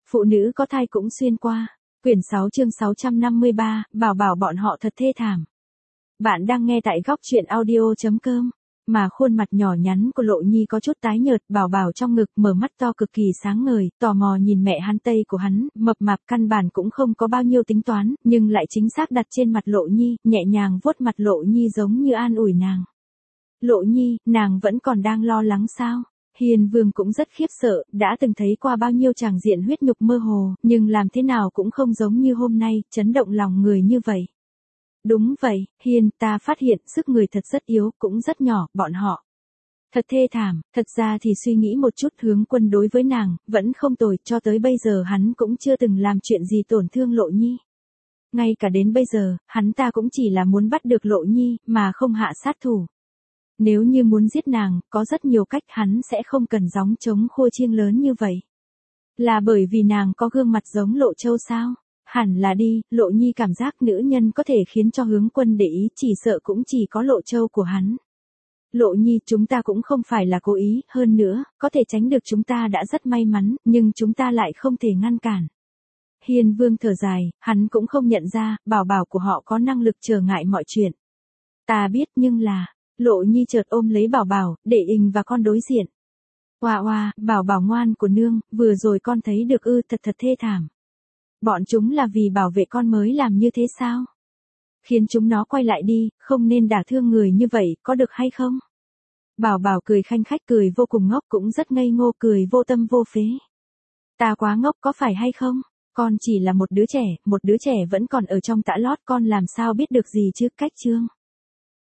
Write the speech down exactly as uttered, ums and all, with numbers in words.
Phụ nữ có thai cũng xuyên qua. Quyển sáu chương sáu trăm năm mươi ba, bảo bảo bọn họ thật thê thảm. Bạn đang nghe tại góc truyện audio chấm com. Mà khuôn mặt nhỏ nhắn của Lộ Nhi có chút tái nhợt, bảo bảo trong ngực mở mắt to cực kỳ sáng ngời, tò mò nhìn mẹ hắn Tây của hắn, mập mạp căn bản cũng không có bao nhiêu tính toán, nhưng lại chính xác đặt trên mặt Lộ Nhi, nhẹ nhàng vuốt mặt Lộ Nhi giống như an ủi nàng. Lộ Nhi, nàng vẫn còn đang lo lắng sao? Hiền Vương cũng rất khiếp sợ, đã từng thấy qua bao nhiêu tràng diện huyết nhục mơ hồ, nhưng làm thế nào cũng không giống như hôm nay, chấn động lòng người như vậy. Đúng vậy, Hiền, ta phát hiện sức người thật rất yếu, cũng rất nhỏ, bọn họ. Thật thê thảm, thật ra thì suy nghĩ một chút, Hướng Quân đối với nàng, vẫn không tồi, cho tới bây giờ hắn cũng chưa từng làm chuyện gì tổn thương Lộ Nhi. Ngay cả đến bây giờ, hắn ta cũng chỉ là muốn bắt được Lộ Nhi, mà không hạ sát thủ. Nếu như muốn giết nàng, có rất nhiều cách, hắn sẽ không cần gióng trống khua chiêng lớn như vậy. Là bởi vì nàng có gương mặt giống Lộ Châu sao? Hẳn là đi, Lộ Nhi cảm giác nữ nhân có thể khiến cho Hướng Quân để ý, chỉ sợ cũng chỉ có Lộ Châu của hắn. Lộ Nhi, chúng ta cũng không phải là cố ý, hơn nữa, có thể tránh được chúng ta đã rất may mắn, nhưng chúng ta lại không thể ngăn cản. Hiền Vương thở dài, hắn cũng không nhận ra, bảo bảo của họ có năng lực trở ngại mọi chuyện. Ta biết, nhưng là... Lộ Nhi chợt ôm lấy bảo bảo, để ình và con đối diện. Oa oa, bảo bảo ngoan của nương, vừa rồi con thấy được ư, thật thật thê thảm. Bọn chúng là vì bảo vệ con mới làm như thế sao? Khiến chúng nó quay lại đi, không nên đả thương người như vậy, có được hay không? Bảo bảo cười khanh khách, cười vô cùng ngốc, cũng rất ngây ngô, cười vô tâm vô phế. Ta quá ngốc có phải hay không? Con chỉ là một đứa trẻ, một đứa trẻ vẫn còn ở trong tã lót, con làm sao biết được gì chứ, cách chương.